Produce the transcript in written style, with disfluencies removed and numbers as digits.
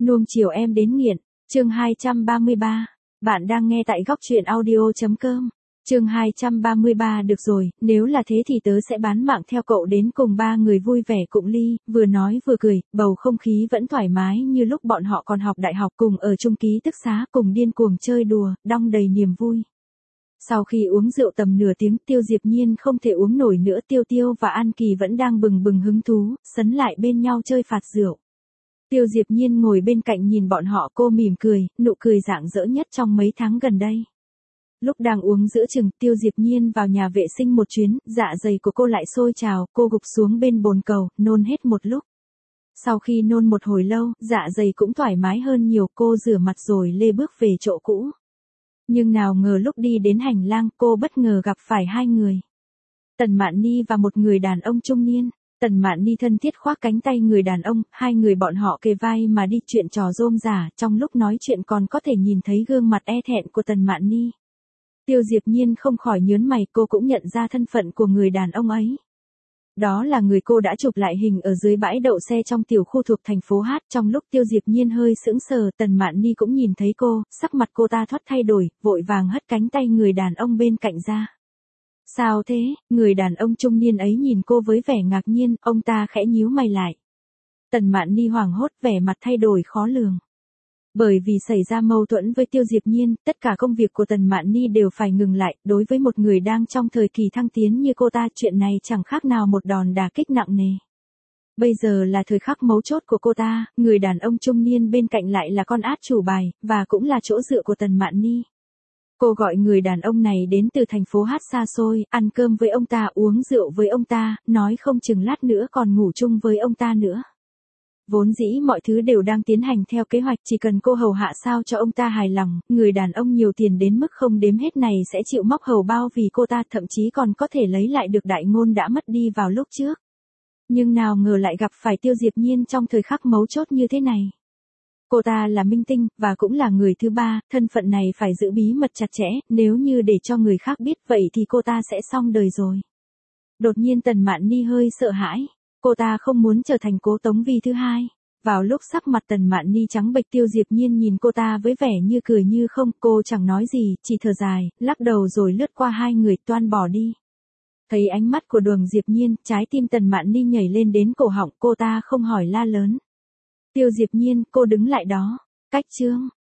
Nuông chiều em đến nghiện, chương 233. Bạn đang nghe tại góc truyện audio.com. Chương 233 được rồi, nếu là thế thì tớ sẽ bán mạng theo cậu đến cùng. Ba người vui vẻ cụng ly, vừa nói vừa cười, bầu không khí vẫn thoải mái như lúc bọn họ còn học đại học, cùng ở chung ký túc xá, cùng điên cuồng chơi đùa, đong đầy niềm vui. Sau khi uống rượu tầm nửa tiếng, Tiêu Diệp Nhiên không thể uống nổi nữa. Tiêu Tiêu và An Kỳ vẫn đang bừng bừng hứng thú, sấn lại bên nhau chơi phạt rượu. Tiêu Diệp Nhiên ngồi bên cạnh nhìn bọn họ, cô mỉm cười, nụ cười rạng rỡ nhất trong mấy tháng gần đây. Lúc đang uống giữa chừng, Tiêu Diệp Nhiên vào nhà vệ sinh một chuyến, dạ dày của cô lại sôi trào, cô gục xuống bên bồn cầu, nôn hết một lúc. Sau khi nôn một hồi lâu, dạ dày cũng thoải mái hơn nhiều, cô rửa mặt rồi lê bước về chỗ cũ. Nhưng nào ngờ lúc đi đến hành lang, cô bất ngờ gặp phải hai người. Tần Mạn Ni và một người đàn ông trung niên. Tần Mạn Ni thân thiết khoác cánh tay người đàn ông, hai người bọn họ kề vai mà đi, chuyện trò rôm rả, trong lúc nói chuyện còn có thể nhìn thấy gương mặt e thẹn của Tần Mạn Ni. Tiêu Diệp Nhiên không khỏi nhớn mày, cô cũng nhận ra thân phận của người đàn ông ấy. Đó là người cô đã chụp lại hình ở dưới bãi đậu xe trong tiểu khu thuộc thành phố Hát. Trong lúc Tiêu Diệp Nhiên hơi sững sờ, Tần Mạn Ni cũng nhìn thấy cô, sắc mặt cô ta thoát thay đổi, vội vàng hất cánh tay người đàn ông bên cạnh ra. Sao thế? Người đàn ông trung niên ấy nhìn cô với vẻ ngạc nhiên, ông ta khẽ nhíu mày lại. Tần Mạn Ni hoảng hốt, vẻ mặt thay đổi khó lường. Bởi vì xảy ra mâu thuẫn với Tiêu Diệp Nhiên, tất cả công việc của Tần Mạn Ni đều phải ngừng lại. Đối với một người đang trong thời kỳ thăng tiến như cô ta, chuyện này chẳng khác nào một đòn đả kích nặng nề. Bây giờ là thời khắc mấu chốt của cô ta, người đàn ông trung niên bên cạnh lại là con át chủ bài, và cũng là chỗ dựa của Tần Mạn Ni. Cô gọi người đàn ông này đến từ thành phố Hát xa xôi, ăn cơm với ông ta, uống rượu với ông ta, nói không chừng lát nữa còn ngủ chung với ông ta nữa. Vốn dĩ mọi thứ đều đang tiến hành theo kế hoạch, chỉ cần cô hầu hạ sao cho ông ta hài lòng, người đàn ông nhiều tiền đến mức không đếm hết này sẽ chịu móc hầu bao vì cô ta, thậm chí còn có thể lấy lại được đại ngôn đã mất đi vào lúc trước. Nhưng nào ngờ lại gặp phải Tiêu Diệp Nhiên trong thời khắc mấu chốt như thế này. Cô ta là minh tinh, và cũng là người thứ ba, thân phận này phải giữ bí mật chặt chẽ, nếu như để cho người khác biết vậy thì cô ta sẽ xong đời rồi. Đột nhiên Tần Mạn Ni hơi sợ hãi, cô ta không muốn trở thành Cố Tống Vi thứ hai. Vào lúc sắc mặt Tần Mạn Ni trắng bệch, Tiêu Diệp Nhiên nhìn cô ta với vẻ như cười như không, cô chẳng nói gì, chỉ thở dài, lắc đầu rồi lướt qua hai người, toan bỏ đi. Thấy ánh mắt của Đường Diệp Nhiên, trái tim Tần Mạn Ni nhảy lên đến cổ họng, cô ta không hỏi la lớn. Tiêu Diệp Nhiên, cô đứng lại đó. Cách chương.